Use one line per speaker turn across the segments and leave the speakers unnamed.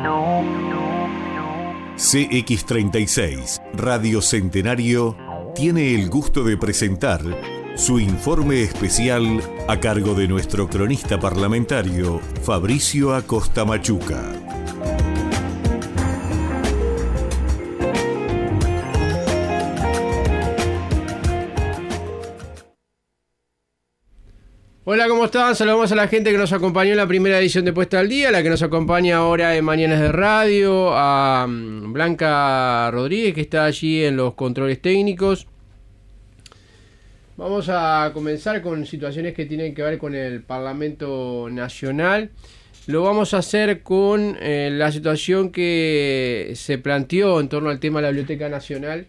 CX36 Radio Centenario tiene el gusto de presentar su informe especial a cargo de nuestro cronista parlamentario Fabricio Acosta Machuca.
Hola, ¿cómo están? Saludamos a la gente que nos acompañó en la primera edición de Puesta al Día, la que nos acompaña ahora en Mañanas de Radio, a Blanca Rodríguez, que está allí en los controles técnicos. Vamos a comenzar con situaciones que tienen que ver con el Parlamento Nacional. Lo vamos a hacer con la situación que se planteó en torno al tema de la Biblioteca Nacional.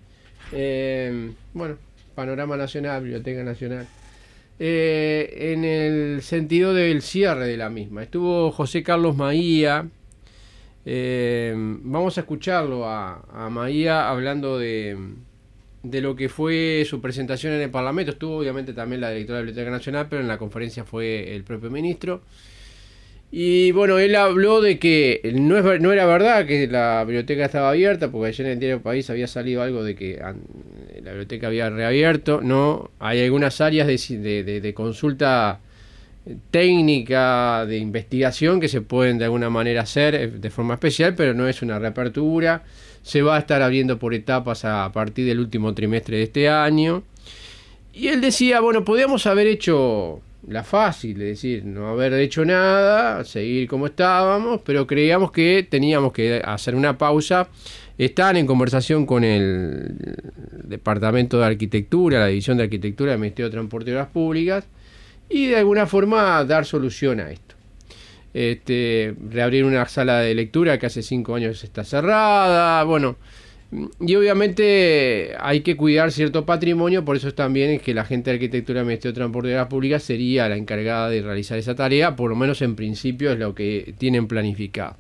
Panorama Nacional, Biblioteca Nacional. En el sentido del cierre de la misma. Estuvo José Carlos Maía. Vamos a escucharlo a Maía hablando de lo que fue su presentación en el Parlamento. Estuvo obviamente también la directora de la Biblioteca Nacional, pero en la conferencia fue el propio ministro. Y bueno, él habló de que no era verdad que la biblioteca estaba abierta, porque ayer en el diario País había salido algo de que la biblioteca había reabierto. No, hay algunas áreas de consulta técnica, de investigación, que se pueden de alguna manera hacer de forma especial, pero no es una reapertura. Se va a estar abriendo por etapas a partir del último trimestre de este año. Y él decía, bueno, podíamos haber hecho la fácil, es decir, no haber hecho nada, seguir como estábamos, pero creíamos que teníamos que hacer una pausa. Están en conversación con el Departamento de Arquitectura, la División de Arquitectura del Ministerio de Transporte y Obras Públicas, y de alguna forma dar solución a esto. Reabrir una sala de lectura que hace 5 años está cerrada, y obviamente hay que cuidar cierto patrimonio, por eso también es que la gente de Arquitectura del Ministerio de Transporte y Obras Públicas sería la encargada de realizar esa tarea, por lo menos en principio es lo que tienen planificado.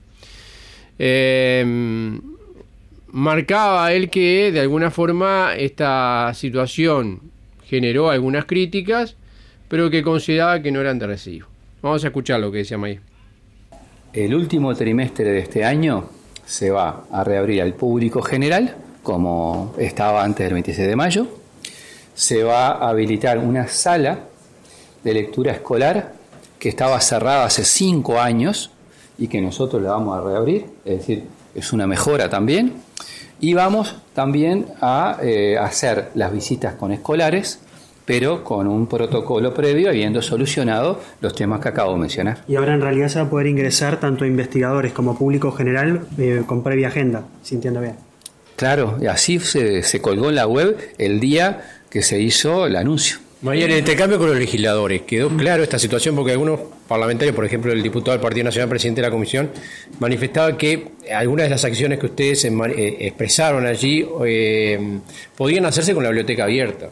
Marcaba él que de alguna forma esta situación generó algunas críticas, pero que consideraba que no eran de recibo. Vamos a escuchar lo que decía May.
El último trimestre de este año se va a reabrir al público general, como estaba antes del 26 de mayo. Se va a habilitar una sala de lectura escolar que estaba cerrada hace 5 años y que nosotros la vamos a reabrir, es decir, es una mejora también. Y vamos también a hacer las visitas con escolares, pero con un protocolo previo, habiendo solucionado los temas que acabo de mencionar.
Y ahora en realidad se va a poder ingresar tanto investigadores como público general con previa agenda, si entiendo bien.
Claro, y así se colgó en la web el día que se hizo el anuncio.
María, en el intercambio con los legisladores, ¿quedó claro esta situación? Porque algunos parlamentarios, por ejemplo el diputado del Partido Nacional, presidente de la comisión, manifestaba que algunas de las acciones que ustedes expresaron allí podían hacerse con la biblioteca abierta.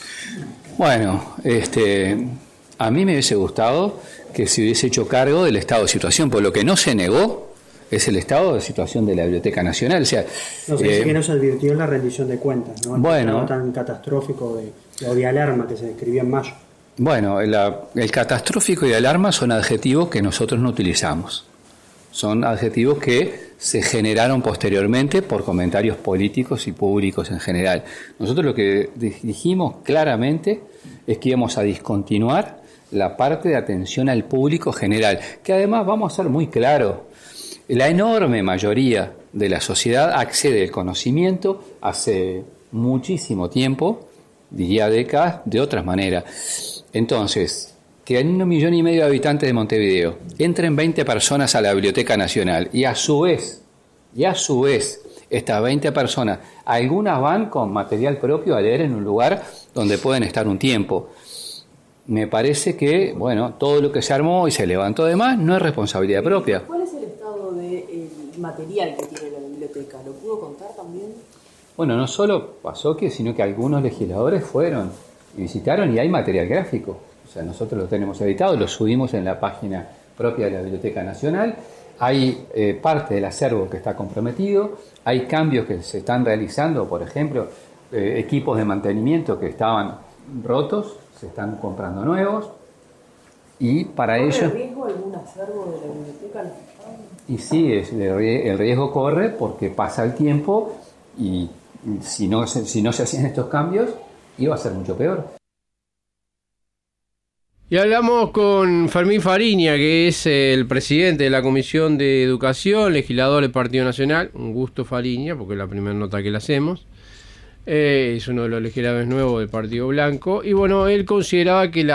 Bueno, a mí me hubiese gustado que se hubiese hecho cargo del estado de situación, por lo que no se negó es el estado de situación de la Biblioteca Nacional. O sea,
dice que no se advirtió en la rendición de cuentas, ¿no?
Bueno,
tan catastrófico de alarma que se describía en mayo.
Bueno, el catastrófico y alarma son adjetivos que nosotros no utilizamos. Son adjetivos que se generaron posteriormente por comentarios políticos y públicos en general. Nosotros lo que dijimos claramente es que íbamos a discontinuar la parte de atención al público general, que además, vamos a ser muy claros, la enorme mayoría de la sociedad accede al conocimiento hace muchísimo tiempo, diría décadas, de otras maneras. Entonces, que en 1,5 millones de habitantes de Montevideo entren 20 personas a la Biblioteca Nacional y a su vez, estas 20 personas, algunas van con material propio a leer en un lugar donde pueden estar un tiempo. Me parece que, todo lo que se armó y se levantó de más no es responsabilidad propia.
¿Cuál es el estado del material que tiene la biblioteca? ¿Lo pudo contar también?
Bueno, no solo pasó sino que algunos legisladores fueron y visitaron y hay material gráfico. O sea, nosotros lo tenemos editado, lo subimos en la página propia de la Biblioteca Nacional. Hay parte del acervo que está comprometido, hay cambios que se están realizando, por ejemplo, equipos de mantenimiento que estaban rotos, se están comprando nuevos y para ello...
¿Corre riesgo algún acervo de la biblioteca?
Y sí, el riesgo corre porque pasa el tiempo y si no se hacían estos cambios, iba a ser mucho peor.
Y hablamos con Fermín Fariña, que es el presidente de la Comisión de Educación, legislador del Partido Nacional. Un gusto, Fariña, porque es la primera nota que le hacemos. Es uno de los legisladores nuevos del Partido Blanco. Y bueno, él consideraba que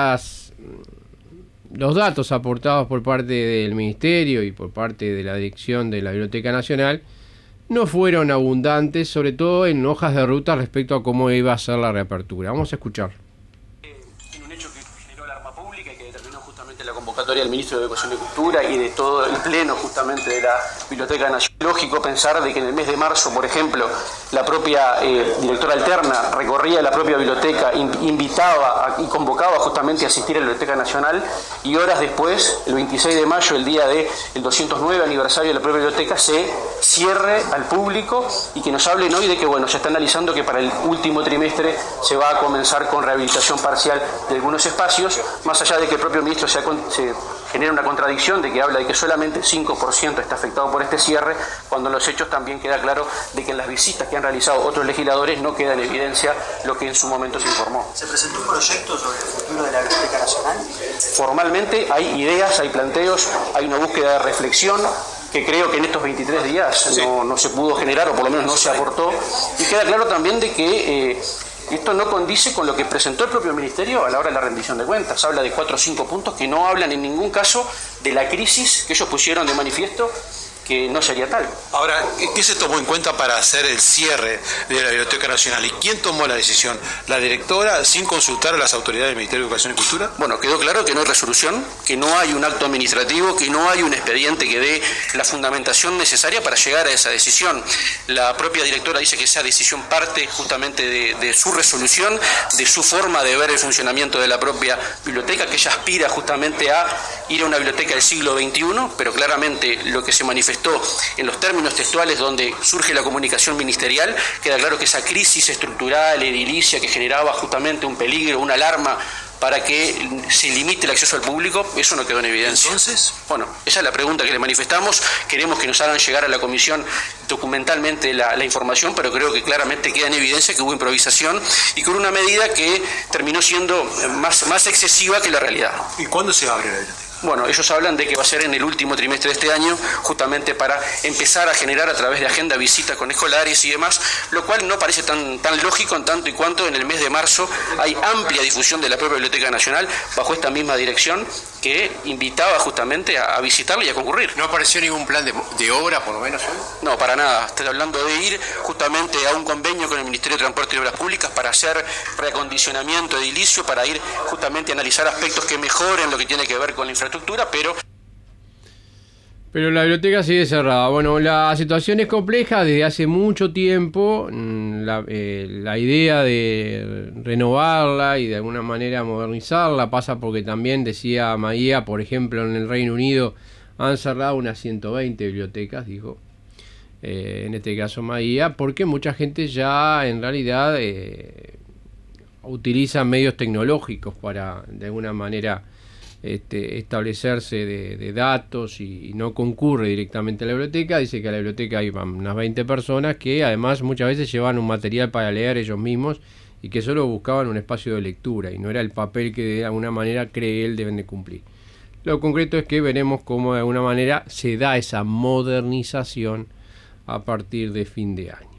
los datos aportados por parte del Ministerio y por parte de la dirección de la Biblioteca Nacional no fueron abundantes, sobre todo en hojas de ruta respecto a cómo iba a ser la reapertura. Vamos a escuchar.
En un hecho que generó alarma pública y que determinó justamente la convocatoria del Ministro de Educación y Cultura y de todo el pleno justamente de la Biblioteca Nacional. Lógico pensar de que en el mes de marzo, por ejemplo, la propia directora alterna recorría la propia biblioteca, invitaba y convocaba justamente a asistir a la Biblioteca Nacional, y horas después, el 26 de mayo, el día del 209 aniversario de la propia biblioteca, se cierre al público y que nos hablen hoy de que bueno, se está analizando que para el último trimestre se va a comenzar con rehabilitación parcial de algunos espacios, más allá de que el propio ministro se genera una contradicción de que habla de que solamente 5% está afectado por este cierre, cuando en los hechos también queda claro de que en las visitas que han realizado otros legisladores no queda en evidencia lo que en su momento se informó.
¿Se presentó un proyecto sobre el futuro de la Biblioteca Nacional?
Formalmente hay ideas, hay planteos, hay una búsqueda de reflexión que creo que en estos 23 días no se pudo generar, o por lo menos no se aportó, y queda claro también de que esto no condice con lo que presentó el propio Ministerio a la hora de la rendición de cuentas. Habla de 4 o 5 puntos que no hablan en ningún caso de la crisis que ellos pusieron de manifiesto, que no sería tal.
Ahora, ¿qué se tomó en cuenta para hacer el cierre de la Biblioteca Nacional? ¿Y quién tomó la decisión? ¿La directora sin consultar a las autoridades del Ministerio de Educación y Cultura?
Bueno, quedó claro que no hay resolución, que no hay un acto administrativo, que no hay un expediente que dé la fundamentación necesaria para llegar a esa decisión. La propia directora dice que esa decisión parte justamente de su resolución, de su forma de ver el funcionamiento de la propia biblioteca, que ella aspira justamente a ir a una biblioteca del siglo XXI, pero claramente lo que se manifestó en los términos textuales donde surge la comunicación ministerial, queda claro que esa crisis estructural, edilicia, que generaba justamente un peligro, una alarma para que se limite el acceso al público, eso no quedó en evidencia.
Entonces,
bueno, esa es la pregunta que le manifestamos. Queremos que nos hagan llegar a la comisión documentalmente la información, pero creo que claramente queda en evidencia que hubo improvisación y con una medida que terminó siendo más excesiva que la realidad.
¿Y cuándo se abre la biblioteca?
Bueno, ellos hablan de que va a ser en el último trimestre de este año, justamente para empezar a generar a través de agenda visitas con escolares y demás, lo cual no parece tan lógico en tanto y cuanto en el mes de marzo hay amplia difusión de la propia Biblioteca Nacional bajo esta misma dirección que invitaba justamente a visitarla y a concurrir.
¿No apareció ningún plan de obra, por lo menos?
No, para nada. Estoy hablando de ir justamente a un convenio con el Ministerio de Transporte y Obras Públicas para hacer reacondicionamiento edilicio, para ir justamente a analizar aspectos que mejoren lo que tiene que ver con la infraestructura,
pero la biblioteca sigue cerrada. Bueno, la situación es compleja desde hace mucho tiempo. La idea de renovarla y de alguna manera modernizarla pasa porque también, decía Maía, por ejemplo, en el Reino Unido han cerrado unas 120 bibliotecas, dijo, en este caso Maía, porque mucha gente ya en realidad utiliza medios tecnológicos para de alguna manera establecerse de datos y no concurre directamente a la biblioteca. Dice que a la biblioteca hay unas 20 personas que además muchas veces llevan un material para leer ellos mismos y que solo buscaban un espacio de lectura y no era el papel que de alguna manera cree él deben de cumplir. Lo concreto es que veremos cómo de alguna manera se da esa modernización a partir de fin de año.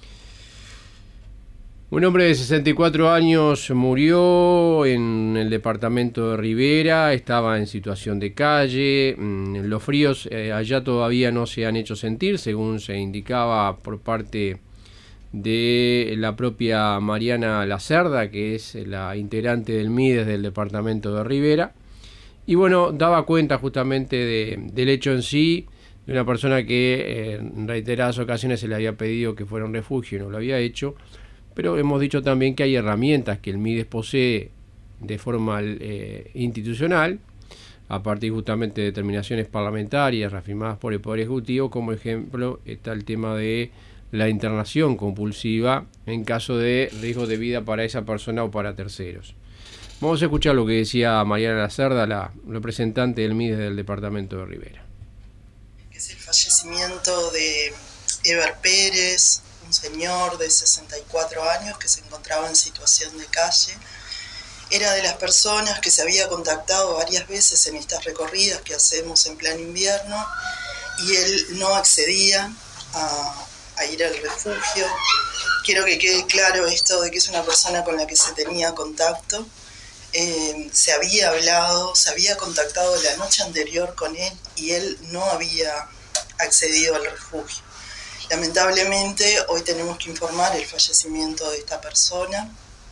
Un hombre de 64 años murió en el departamento de Rivera, estaba en situación de calle. Los fríos allá todavía no se han hecho sentir, según se indicaba por parte de la propia Mariana Lacerda, que es la integrante del MIDES del departamento de Rivera. Y bueno, daba cuenta justamente del hecho en sí, de una persona que en reiteradas ocasiones se le había pedido que fuera un refugio y no lo había hecho. Pero hemos dicho también que hay herramientas que el MIDES posee de forma institucional, a partir justamente de determinaciones parlamentarias reafirmadas por el Poder Ejecutivo. Como ejemplo está el tema de la internación compulsiva en caso de riesgo de vida para esa persona o para terceros. Vamos a escuchar lo que decía Mariana Lacerda, la representante del MIDES del departamento de Rivera.
¿Qué es el
fallecimiento de Eber Pérez, un señor de 64 años que se encontraba en situación de calle. Era de las personas que se había contactado varias veces en estas recorridas que hacemos en plan invierno y él no accedía a ir al refugio. Quiero que quede claro esto de que es una persona con la que se tenía contacto. Se había hablado, se había contactado la noche anterior con él y él no había accedido al refugio. Lamentablemente hoy tenemos que informar el fallecimiento de esta persona.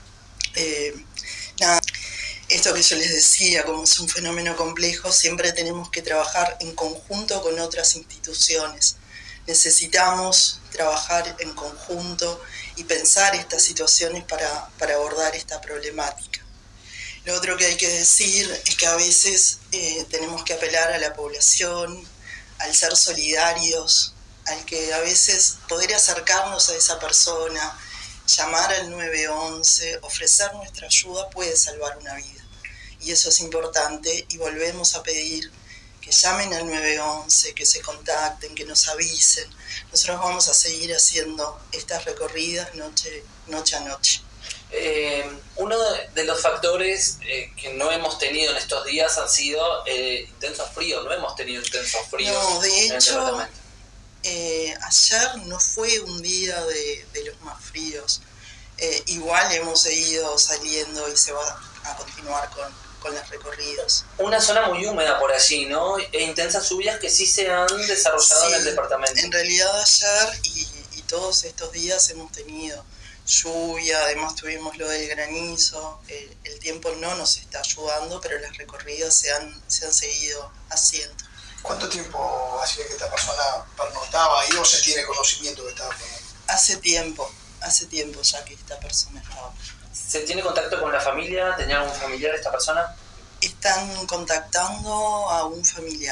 Esto que yo les decía, como es un fenómeno complejo, siempre tenemos que trabajar en conjunto con otras instituciones. Necesitamos trabajar en conjunto y pensar estas situaciones para abordar esta problemática. Lo otro que hay que decir es que a veces tenemos que apelar a la población, al ser solidarios, al que a veces poder acercarnos a esa persona, llamar al 911, ofrecer nuestra ayuda puede salvar una vida. Y eso es importante y volvemos a pedir que llamen al 911, que se contacten, que nos avisen. Nosotros vamos a seguir haciendo estas recorridas noche a noche.
Uno de los factores que no hemos tenido en estos días han sido intensos fríos. No hemos tenido intensos fríos.
No, de hecho, ayer no fue un día de los más fríos. Igual hemos seguido saliendo y se va a continuar con las recorridas.
Una zona muy húmeda por allí, ¿no? E intensas lluvias que sí se han desarrollado en el departamento.
En realidad ayer y todos estos días hemos tenido lluvia, además tuvimos lo del granizo. El tiempo no nos está ayudando, pero las recorridas se han seguido haciendo.
¿Cuánto tiempo hacía que esta persona pernoctaba ahí o se tiene conocimiento que estaba por ahí?
Hace tiempo ya que esta persona estaba.
¿Se tiene contacto con la familia? ¿Tenía algún familiar esta persona?
Están contactando a un familiar,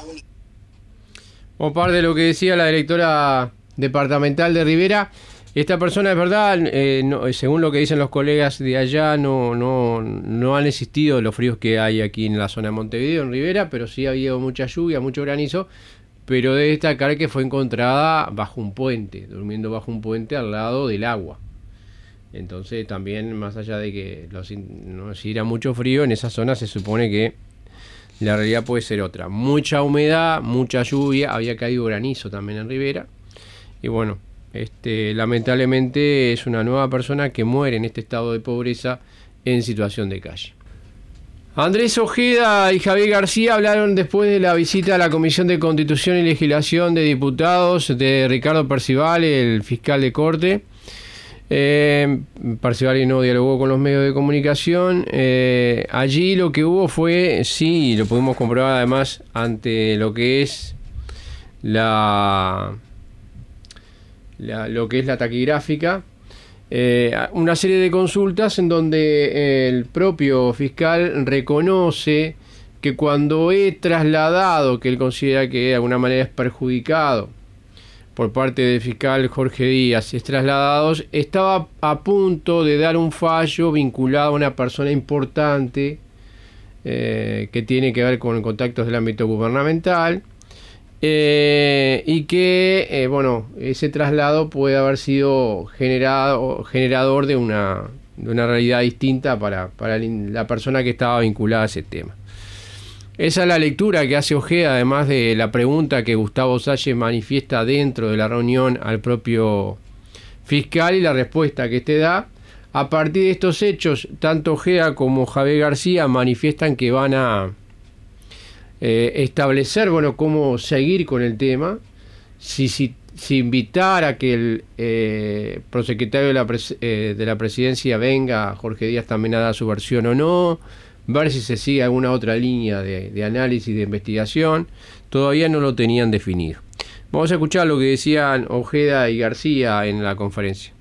Por parte de lo que decía la directora departamental de Rivera, esta persona es verdad, según lo que dicen los colegas de allá, no han existido los fríos que hay aquí en la zona de Montevideo, en Rivera, pero sí ha habido mucha lluvia, mucho granizo, pero debe destacar que fue encontrada bajo un puente, durmiendo bajo un puente al lado del agua. Entonces también, más allá de que no si era mucho frío, en esa zona se supone que la realidad puede ser otra. Mucha humedad, mucha lluvia, había caído granizo también en Rivera. Y bueno, lamentablemente es una nueva persona que muere en este estado de pobreza en situación de calle. Andrés Ojeda y Javier García hablaron después de la visita a la Comisión de Constitución y Legislación de Diputados de Ricardo Percival, el fiscal de Corte. Percival no dialogó con los medios de comunicación. Allí lo que hubo fue, sí, lo pudimos comprobar además ante lo que es lo que es la taquigráfica, una serie de consultas en donde el propio fiscal reconoce que cuando he trasladado, que él considera que de alguna manera es perjudicado por parte del fiscal Jorge Díaz, es trasladados, estaba a punto de dar un fallo vinculado a una persona importante que tiene que ver con contactos del ámbito gubernamental, y que ese traslado puede haber sido generador de una realidad distinta para la persona que estaba vinculada a ese tema. Esa es la lectura que hace Ojeda, además de la pregunta que Gustavo Salles manifiesta dentro de la reunión al propio fiscal y la respuesta que este da. A partir de estos hechos, tanto Ojeda como Javier García manifiestan que van a establecer cómo seguir con el tema, si invitar a que el prosecretario de la presidencia venga, Jorge Díaz, también a dar su versión o no, ver si se sigue alguna otra línea de análisis, de investigación. Todavía no lo tenían definido. Vamos a escuchar lo que decían Ojeda y García en la conferencia.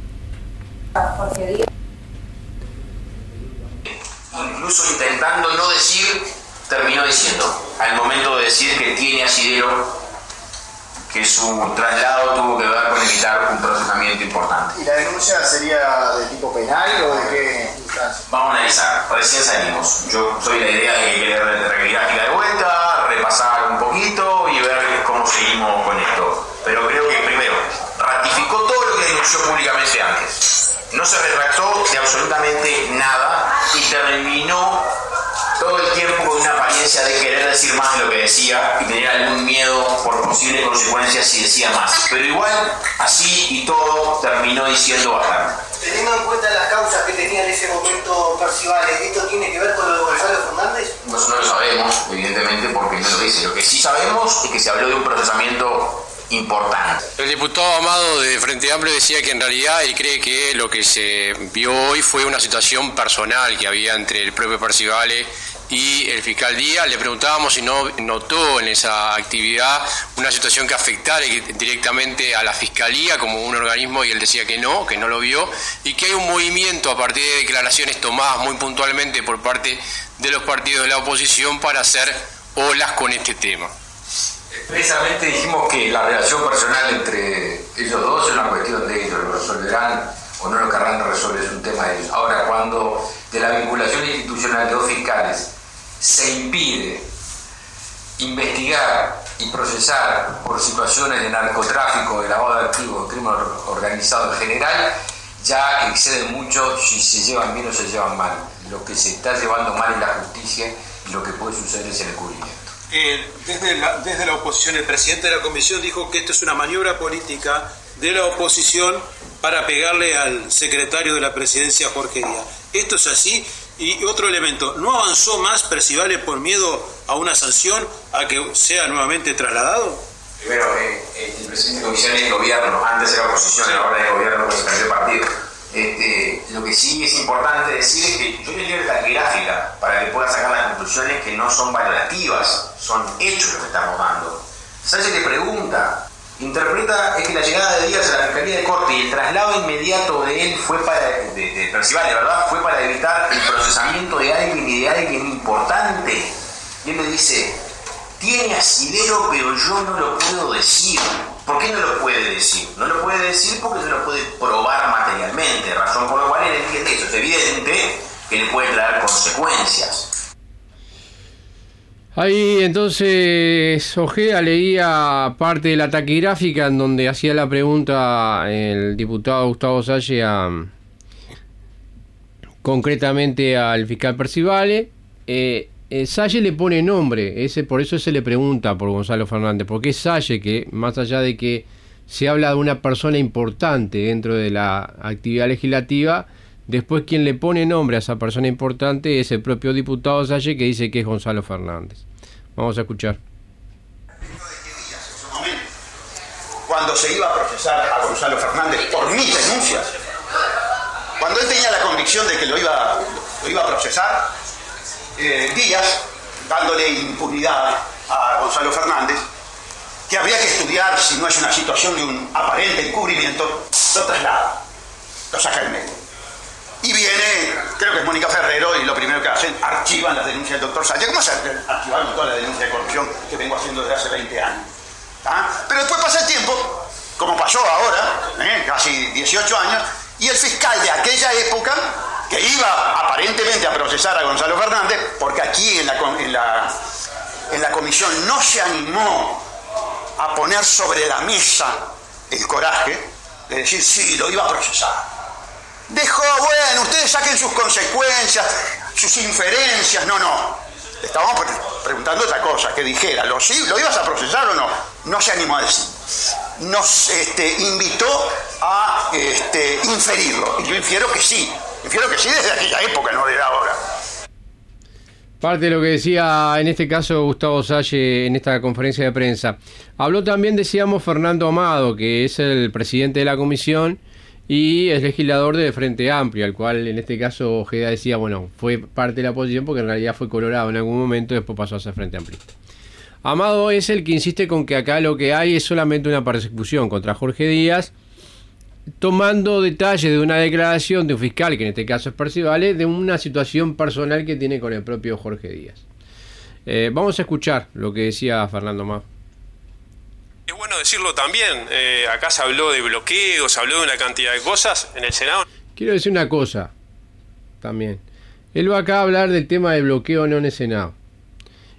Incluso intentando no decir, terminó diciendo, al momento de decir que tiene asidero, que su traslado tuvo que ver con evitar un procesamiento importante.
¿Y la denuncia sería de tipo penal o de qué instancia?
Vamos a analizar, recién salimos. Yo soy la idea de que querer requerir gráfica de vuelta, repasar un poquito y ver cómo seguimos con esto. Pero creo que primero, ratificó todo lo que denunció públicamente antes. No se retractó de absolutamente nada y terminó todo el tiempo con una apariencia de querer decir más de lo que decía y tener algún miedo por posibles consecuencias si decía más. Pero igual, así y todo, terminó diciendo bastante.
Teniendo en cuenta las causas que tenía en ese momento Percivales, ¿esto tiene que ver con lo de Gonzalo Fernández?
Pues no lo sabemos, evidentemente, porque no lo dice. Lo que sí sabemos es que se habló de un procesamiento importante.
El diputado Amado de Frente Amplio decía que en realidad él cree que lo que se vio hoy fue una situación personal que había entre el propio Percivales y el fiscal Díaz. Le preguntábamos si no notó en esa actividad una situación que afectara directamente a la fiscalía como un organismo, y él decía que no lo vio, y que hay un movimiento a partir de declaraciones tomadas muy puntualmente por parte de los partidos de la oposición para hacer olas con este tema.
Expresamente dijimos que la relación personal entre ellos dos es una cuestión de ellos, lo resolverán o no lo querrán resolver, es un tema de ellos. Ahora, cuando de la vinculación institucional de dos fiscales se impide investigar y procesar por situaciones de narcotráfico, de lavado de activos, de crimen organizado en general, ya excede mucho si se llevan bien o se llevan mal. Lo que se está llevando mal es la justicia y lo que puede suceder es el encubrimiento.
Desde la oposición, el presidente de la comisión dijo que esto es una maniobra política de la oposición para pegarle al secretario de la presidencia, Jorge Díaz. ¿Esto es así? Y otro elemento, ¿no avanzó más Percivales por miedo a una sanción, a que sea nuevamente trasladado?
Primero, el presidente de comisión es el gobierno, antes era oposición, sí. Ahora es el gobierno con el partido. Lo que sí es importante decir es que yo le leo la gráfica para que pueda sacar las conclusiones que no son valorativas, son hechos lo que estamos dando. Sánchez le pregunta, interpreta es que la llegada de Díaz a la Fiscalía de Corte y el traslado inmediato de él fue de Percivales, ¿verdad? Fue para evitar el procesamiento de alguien y de alguien importante. Y él le dice, tiene asidero, pero yo no lo puedo decir. ¿Por qué no lo puede decir? No lo puede decir porque no lo puede probar materialmente, razón por la cual él entiende eso. Es evidente que le puede traer consecuencias.
Ahí entonces Ojeda leía parte de la taquigráfica en donde hacía la pregunta el diputado Gustavo Salle concretamente al fiscal Percivales. Salle le pone nombre, por eso se le pregunta por Gonzalo Fernández, porque es Salle que, más allá de que se habla de una persona importante dentro de la actividad legislativa, después quien le pone nombre a esa persona importante es el propio diputado Salle, que dice que es Gonzalo Fernández. Vamos a escuchar.
Cuando se iba a procesar a Gonzalo Fernández por mis denuncias, cuando él tenía la convicción de que lo iba a procesar, Díaz, dándole impunidad a Gonzalo Fernández, que habría que estudiar si no es una situación de un aparente encubrimiento, lo traslada, lo saca del medio. Y viene, creo que es Mónica Ferrero, y lo primero que hacen, archivan las denuncias del doctor Salle. ¿Cómo se archivaron todas las denuncias de corrupción que vengo haciendo desde hace 20 años? Pero después pasa el tiempo, como pasó ahora, casi 18 años, y el fiscal de aquella época, que iba aparentemente a procesar a Gonzalo Fernández, porque aquí en la comisión no se animó a poner sobre la mesa el coraje de decir, sí, lo iba a procesar. Dejó, bueno, ustedes saquen sus consecuencias, sus inferencias. No. Estábamos preguntando otra cosa, que dijera, ¿lo ibas a procesar o no? No se animó a decir. Nos invitó a inferirlo. Y yo infiero que sí desde aquella época, no desde ahora.
Parte de lo que decía en este caso Gustavo Salle en esta conferencia de prensa. Habló también, decíamos, Fernando Amado, que es el presidente de la comisión y es legislador de Frente Amplio, al cual en este caso Ojeda decía, bueno, fue parte de la oposición porque en realidad fue colorado en algún momento y después pasó a ser Frente Amplio. Amado es el que insiste con que acá lo que hay es solamente una persecución contra Jorge Díaz, tomando detalles de una declaración de un fiscal, que en este caso es Percivales, de una situación personal que tiene con el propio Jorge Díaz. Vamos a escuchar lo que decía Fernando Amado.
Es bueno decirlo también, acá se habló de bloqueos, se habló de una cantidad de cosas en el Senado.
Quiero decir una cosa también. Él va acá a hablar del tema del bloqueo no en el Senado.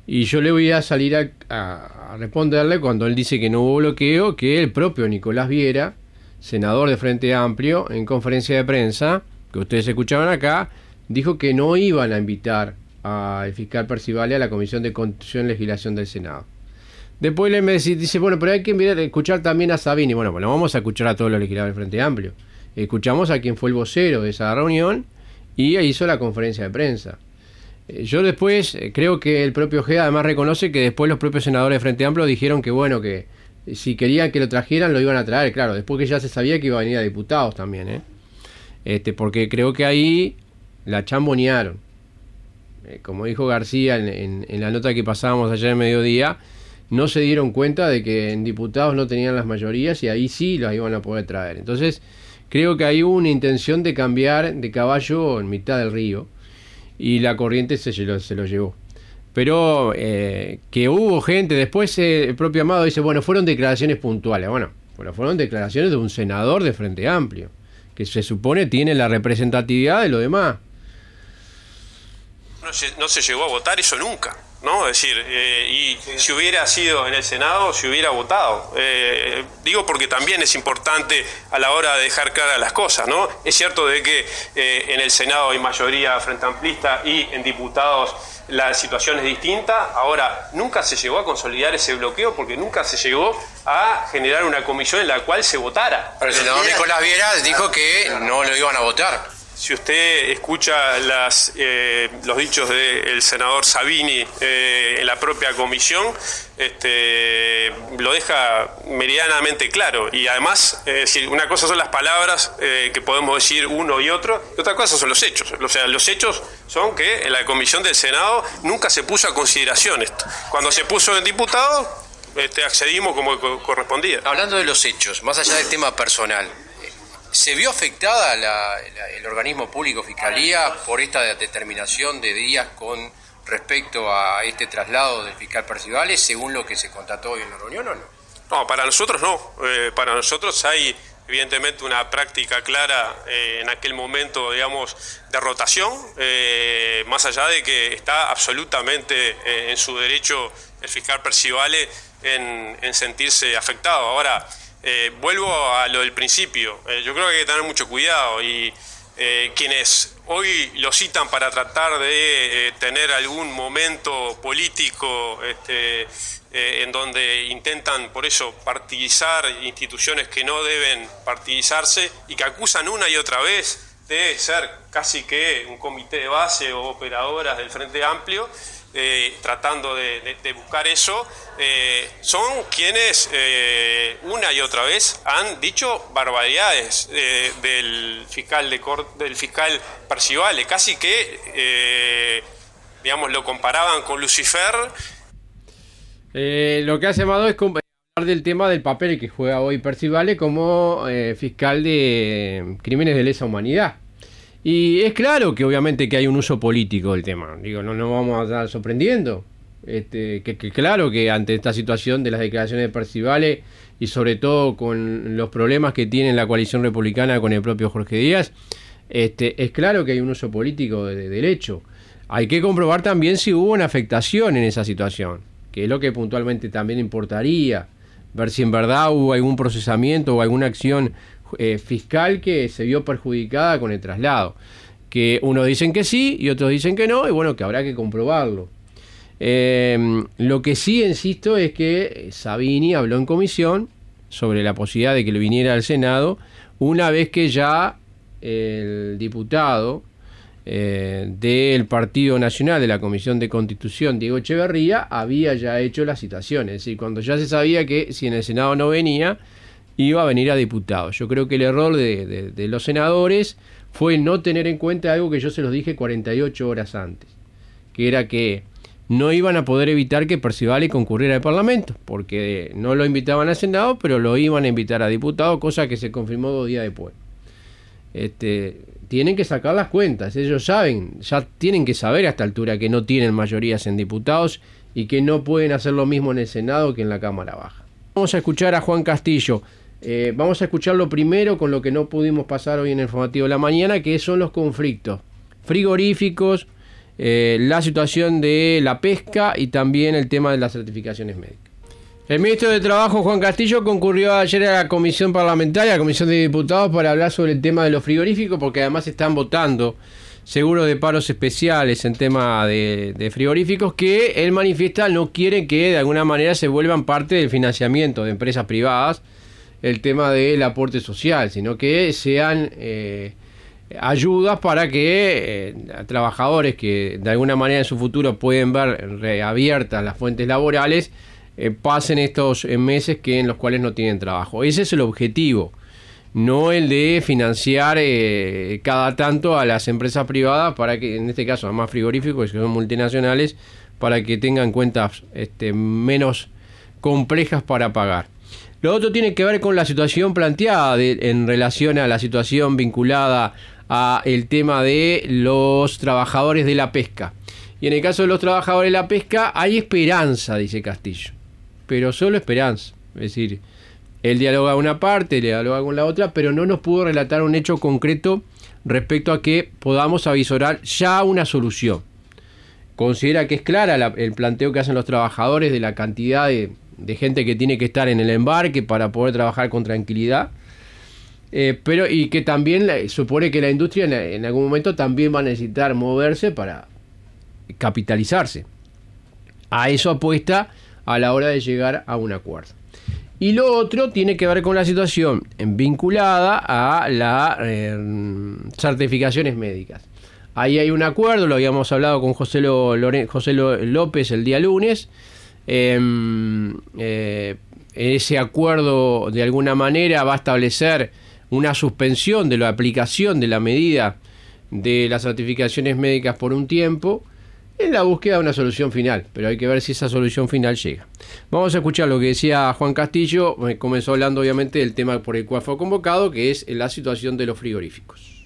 Y yo le voy a salir a responderle cuando él dice que no hubo bloqueo, que el propio Nicolás Viera, senador de Frente Amplio, en conferencia de prensa, que ustedes escuchaban acá, dijo que no iban a invitar al fiscal Percivale a la Comisión de Constitución y Legislación del Senado. Después él me dice, bueno, pero hay que escuchar también a Sabini. Bueno, vamos a escuchar a todos los legisladores del Frente Amplio. Escuchamos a quien fue el vocero de esa reunión y hizo la conferencia de prensa. Yo después creo que el propio Ojeda además reconoce que después los propios senadores de Frente Amplio dijeron que bueno, que si querían que lo trajeran lo iban a traer, claro, después que ya se sabía que iba a venir a diputados también, porque creo que ahí la chambonearon. Como dijo García en la nota que pasábamos ayer en mediodía, no se dieron cuenta de que en diputados no tenían las mayorías y ahí sí las iban a poder traer. Entonces creo que hay una intención de cambiar de caballo en mitad del río y la corriente se lo llevó. Pero que hubo gente, después el propio Amado dice, bueno, fueron declaraciones puntuales. Bueno, fueron declaraciones de un senador de Frente Amplio, que se supone tiene la representatividad de lo demás.
No se llegó a votar eso nunca, ¿no? Es decir, y si hubiera sido en el Senado, se hubiera votado. Digo porque también es importante a la hora de dejar claras las cosas, ¿no? Es cierto de que en el Senado hay mayoría frente amplista y en diputados la situación es distinta. Ahora, nunca se llegó a consolidar ese bloqueo porque nunca se llegó a generar una comisión en la cual se votara.
Pero el senador Nicolás Viera dijo que no lo iban a votar.
Si usted escucha los dichos del senador Sabini en la propia comisión, lo deja meridianamente claro. Y además, una cosa son las palabras que podemos decir uno y otro, y otra cosa son los hechos. O sea, los hechos son que en la comisión del Senado nunca se puso a consideración esto. Cuando se puso en diputado, accedimos como correspondía.
Hablando de los hechos, más allá del tema personal, ¿se vio afectada el organismo público Fiscalía por esta determinación de Díaz con respecto a este traslado del fiscal Percivale, según lo que se constató hoy en la reunión o no?
No, para nosotros no. Para nosotros hay evidentemente una práctica clara en aquel momento, digamos, de rotación, más allá de que está absolutamente en su derecho el fiscal Percivale en sentirse afectado. Ahora, vuelvo a lo del principio. Yo creo que hay que tener mucho cuidado y quienes hoy lo citan para tratar de tener algún momento político en donde intentan por eso partidizar instituciones que no deben partidizarse y que acusan una y otra vez de ser casi que un comité de base o operadoras del Frente Amplio, tratando de buscar eso, son quienes una y otra vez han dicho barbaridades del fiscal Percivale, casi que digamos lo comparaban con Lucifer.
Lo que hace Amado es hablar del tema del papel que juega hoy Percivale como fiscal de crímenes de lesa humanidad. Y es claro que obviamente que hay un uso político del tema. Digo, no nos vamos a estar sorprendiendo. Que claro que ante esta situación de las declaraciones de Percivale y sobre todo con los problemas que tiene la coalición republicana con el propio Jorge Díaz, es claro que hay un uso político del hecho. Hay que comprobar también si hubo una afectación en esa situación, que es lo que puntualmente también importaría, ver si en verdad hubo algún procesamiento o alguna acción fiscal que se vio perjudicada con el traslado, que unos dicen que sí y otros dicen que no, y bueno, que habrá que comprobarlo. Lo que sí insisto es que Sabini habló en comisión sobre la posibilidad de que le viniera al Senado una vez que ya el diputado del Partido Nacional de la Comisión de Constitución, Diego Echeverría, había ya hecho la citación, es decir, cuando ya se sabía que si en el Senado no venía, iba a venir a diputado. Yo creo que el error de los senadores fue no tener en cuenta algo que yo se los dije 48 horas antes, que era que no iban a poder evitar que Percivale concurriera al Parlamento, porque no lo invitaban al Senado, pero lo iban a invitar a diputado, cosa que se confirmó 2 días después. Tienen que sacar las cuentas, ellos saben, ya tienen que saber a esta altura que no tienen mayorías en diputados y que no pueden hacer lo mismo en el Senado que en la Cámara Baja. Vamos a escuchar a Juan Castillo. Vamos a escucharlo primero con lo que no pudimos pasar hoy en el informativo de la mañana, que son los conflictos frigoríficos la situación de la pesca y también el tema de las certificaciones médicas. El ministro de Trabajo, Juan Castillo, concurrió ayer a la comisión parlamentaria, a la comisión de diputados, para hablar sobre el tema de los frigoríficos, porque además están votando seguros de paros especiales en tema de frigoríficos, que él manifiesta no quiere que de alguna manera se vuelvan parte del financiamiento de empresas privadas, el tema del aporte social, sino que sean ayudas para que trabajadores que de alguna manera en su futuro pueden ver reabiertas las fuentes laborales, pasen estos meses en los cuales no tienen trabajo. Ese es el objetivo, no el de financiar cada tanto a las empresas privadas para que, en este caso, a más frigoríficos que son multinacionales, para que tengan cuentas menos complejas para pagar. Lo otro tiene que ver con la situación planteada en relación a la situación vinculada a el tema de los trabajadores de la pesca. Y en el caso de los trabajadores de la pesca hay esperanza, dice Castillo, pero solo esperanza. Es decir, él dialoga con una parte, le dialoga con la otra, pero no nos pudo relatar un hecho concreto respecto a que podamos avisorar ya una solución. Considera que es clara el planteo que hacen los trabajadores de la cantidad de gente que tiene que estar en el embarque para poder trabajar con tranquilidad, pero y que también supone que la industria en algún momento también va a necesitar moverse para capitalizarse. A eso apuesta a la hora de llegar a un acuerdo. Y lo otro tiene que ver con la situación vinculada a las certificaciones médicas. Ahí hay un acuerdo, lo habíamos hablado con José López el día lunes. Ese acuerdo de alguna manera va a establecer una suspensión de la aplicación de la medida de las certificaciones médicas por un tiempo, en la búsqueda de una solución final, pero hay que ver si esa solución final llega. Vamos a escuchar lo que decía Juan Castillo. Comenzó hablando obviamente del tema por el cual fue convocado, que es la situación de los frigoríficos.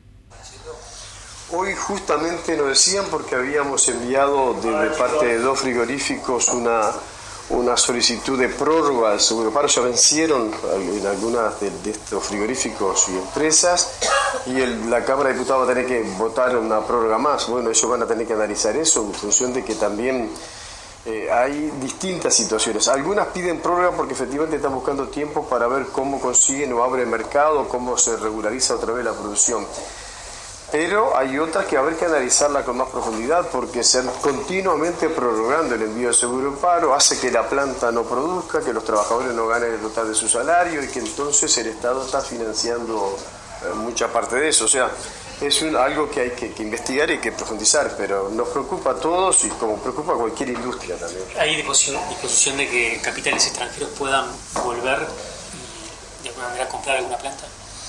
Hoy justamente nos decían, porque habíamos enviado desde parte de 2 frigoríficos una solicitud de prórroga del seguro de paro. Ya vencieron en algunas de estos frigoríficos y empresas, y la Cámara de Diputados va a tener que votar una prórroga más. Bueno, ellos van a tener que analizar eso en función de que también hay distintas situaciones. Algunas piden prórroga porque efectivamente están buscando tiempo para ver cómo consiguen o abren mercado, cómo se regulariza otra vez la producción. Pero hay otras que va a haber que analizarla con más profundidad, porque ser continuamente prorrogando el envío de seguro de paro hace que la planta no produzca, que los trabajadores no ganen el total de su salario y que entonces el Estado está financiando mucha parte de eso. O sea, es algo que hay que investigar y que profundizar, pero nos preocupa a todos y como preocupa a cualquier industria también.
¿Hay disposición de que capitales extranjeros puedan volver y de alguna manera comprar alguna planta?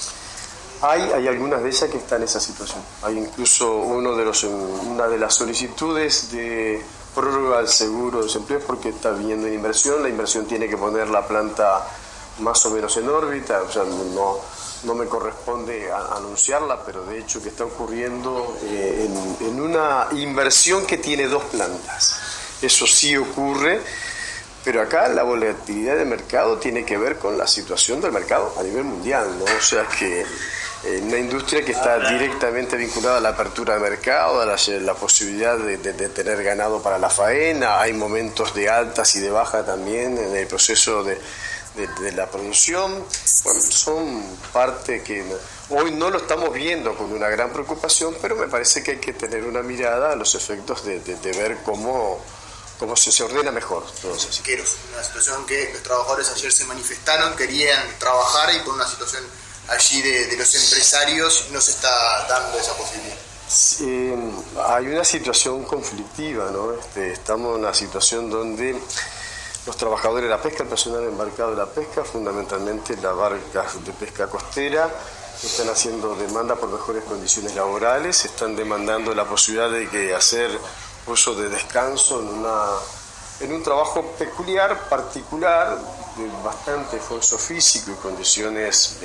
Hay algunas de ellas que están en esa situación. Hay incluso una de las solicitudes de prórroga del seguro de desempleo porque está viniendo en inversión. La inversión tiene que poner la planta más o menos en órbita. O sea, no me corresponde anunciarla, pero de hecho que está ocurriendo en una inversión que tiene 2 plantas. Eso sí ocurre. Pero acá la volatilidad del mercado tiene que ver con la situación del mercado a nivel mundial, ¿no? O sea que una industria que está directamente vinculada a la apertura de mercado, a la posibilidad de tener ganado para la faena. Hay momentos de altas y de bajas también en el proceso de la producción. Bueno, son parte que hoy no lo estamos viendo con una gran preocupación, pero me parece que hay que tener una mirada a los efectos de ver cómo se ordena mejor. Entonces,
una situación que los trabajadores ayer se manifestaron, querían trabajar y por una situación allí de los empresarios no se está dando esa posibilidad.
Sí, hay una situación conflictiva, ¿no? Estamos en una situación donde los trabajadores de la pesca, el personal embarcado de la pesca, fundamentalmente las barcas de pesca costera, están haciendo demanda por mejores condiciones laborales, están demandando la posibilidad de que hacer uso de descanso en un trabajo peculiar, particular, de bastante esfuerzo físico y condiciones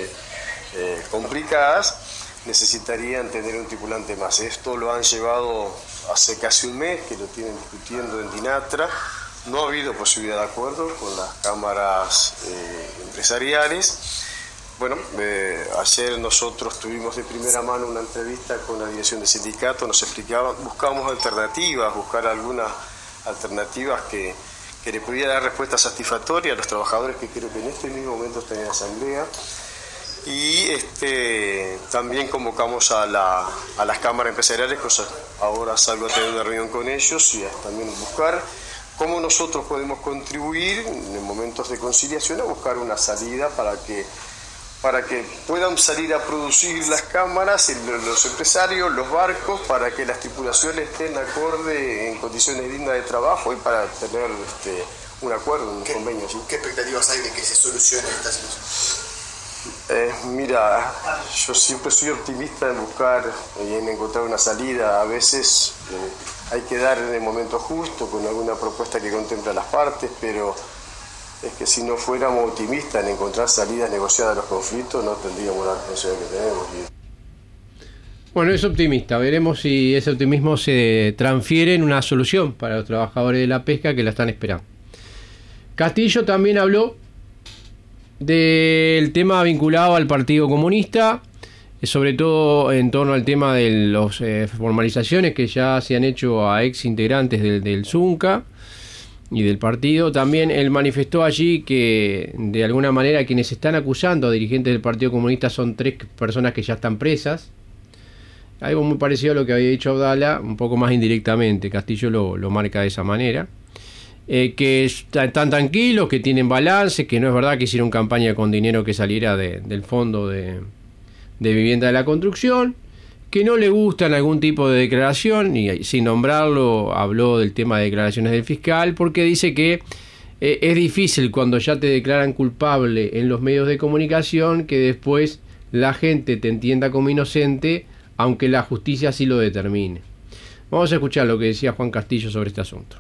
complicadas. Necesitarían tener un tripulante más. Esto lo han llevado hace casi un mes que lo tienen discutiendo en DINATRA. No ha habido posibilidad de acuerdo con las cámaras empresariales, Bueno, ayer nosotros tuvimos de primera mano una entrevista con la dirección del sindicato, nos explicaban, buscábamos alternativas, buscar algunas alternativas que le pudiera dar respuesta satisfactoria a los trabajadores que creo que en este mismo momento están en asamblea. Y también convocamos a las cámaras empresariales, ahora salgo a tener una reunión con ellos y también buscar cómo nosotros podemos contribuir en momentos de conciliación a buscar una salida para que puedan salir a producir las cámaras, los empresarios, los barcos, para que las tripulaciones estén acorde en condiciones dignas de trabajo y para tener un acuerdo, un convenio. ¿Sí?
¿Qué expectativas hay de que se solucione esta situación?
Mira, yo siempre soy optimista en buscar y en encontrar una salida. A veces hay que dar en el momento justo con alguna propuesta que contemple a las partes, pero es que si no fuéramos optimistas en encontrar salidas negociadas a los conflictos, no tendríamos la responsabilidad que tenemos.
Bueno, es optimista. Veremos si ese optimismo se transfiere en una solución para los trabajadores de la pesca que la están esperando. Castillo también habló del tema vinculado al Partido Comunista, sobre todo en torno al tema de las formalizaciones que ya se han hecho a ex integrantes del Zunca y del partido. También él manifestó allí que de alguna manera quienes están acusando a dirigentes del Partido Comunista son 3 personas que ya están presas. Algo muy parecido a lo que había dicho Abdala, un poco más indirectamente. Castillo lo marca de esa manera. Que están tranquilos, que tienen balance, que no es verdad que hicieron campaña con dinero que saliera del fondo de vivienda de la construcción, que no le gustan algún tipo de declaración, y sin nombrarlo habló del tema de declaraciones del fiscal, porque dice que es difícil cuando ya te declaran culpable en los medios de comunicación que después la gente te entienda como inocente, aunque la justicia así lo determine. Vamos a escuchar lo que decía Juan Castillo sobre este asunto.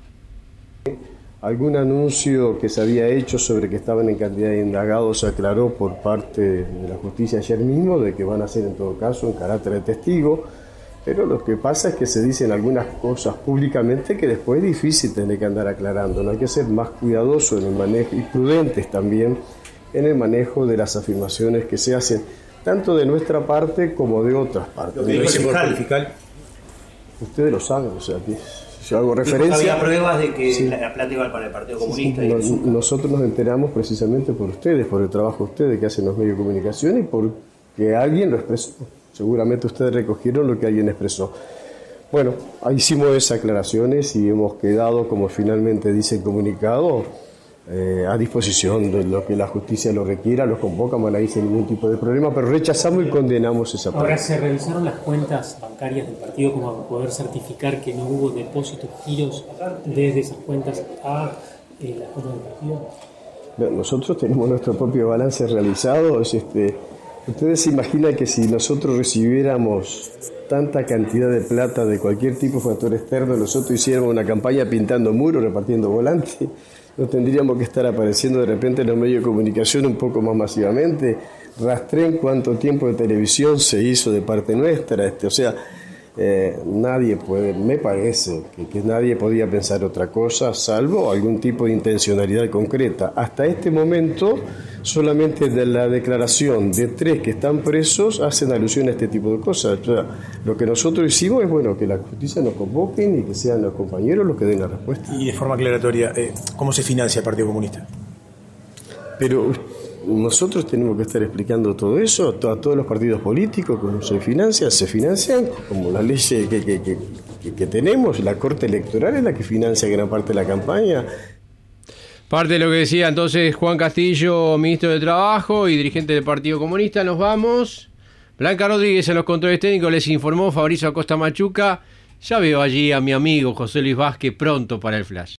Algún anuncio que se había hecho sobre que estaban en cantidad de indagados se aclaró por parte de la justicia ayer mismo, de que van a ser en todo caso en carácter de testigo, pero lo que pasa es que se dicen algunas cosas públicamente que después es difícil tener que andar aclarando. No hay que ser más cuidadoso en el manejo y prudentes también en el manejo de las afirmaciones que se hacen, tanto de nuestra parte como de otras partes.
Lo que dice el fiscal.
Ustedes lo saben, o sea, que yo hago referencia.
Había pruebas de que sí, la plata iba para el Partido Comunista.
Sí, nosotros nos enteramos precisamente por ustedes, por el trabajo de ustedes que hacen los medios de comunicación y porque alguien lo expresó. Seguramente ustedes recogieron lo que alguien expresó. Bueno, hicimos esas aclaraciones y hemos quedado, como finalmente dice el comunicado, a disposición de lo que la justicia lo requiera, los convocamos, no hay ningún tipo de problema, pero rechazamos y condenamos esa parte.
Ahora, ¿se revisaron las cuentas bancarias del partido como para poder certificar que no hubo depósitos, giros desde esas cuentas a las cuentas del partido?
Bueno, nosotros tenemos nuestro propio balance realizado. Ustedes se imaginan que si nosotros recibiéramos tanta cantidad de plata de cualquier tipo de factor externo, nosotros hiciéramos una campaña pintando muros, repartiendo volantes, no tendríamos que estar apareciendo de repente en los medios de comunicación un poco más masivamente. Rastreen cuánto tiempo de televisión se hizo de parte nuestra, nadie puede, me parece que nadie podía pensar otra cosa salvo algún tipo de intencionalidad concreta. Hasta este momento solamente de la declaración de 3 que están presos hacen alusión a este tipo de cosas. O sea, lo que nosotros hicimos es que la justicia nos convoquen y que sean los compañeros los que den la respuesta.
Y de forma aclaratoria, ¿cómo se financia el Partido Comunista?
Pero nosotros tenemos que estar explicando todo eso a todos los partidos políticos, cómo se financian como la ley que tenemos. La Corte Electoral es la que financia gran parte de la campaña.
Parte de lo que decía entonces Juan Castillo, ministro de Trabajo y dirigente del Partido Comunista. Nos vamos. Blanca Rodríguez en los controles técnicos, les informó Fabricio Acosta Machuca. Ya veo allí a mi amigo José Luis Vázquez pronto para el Flash.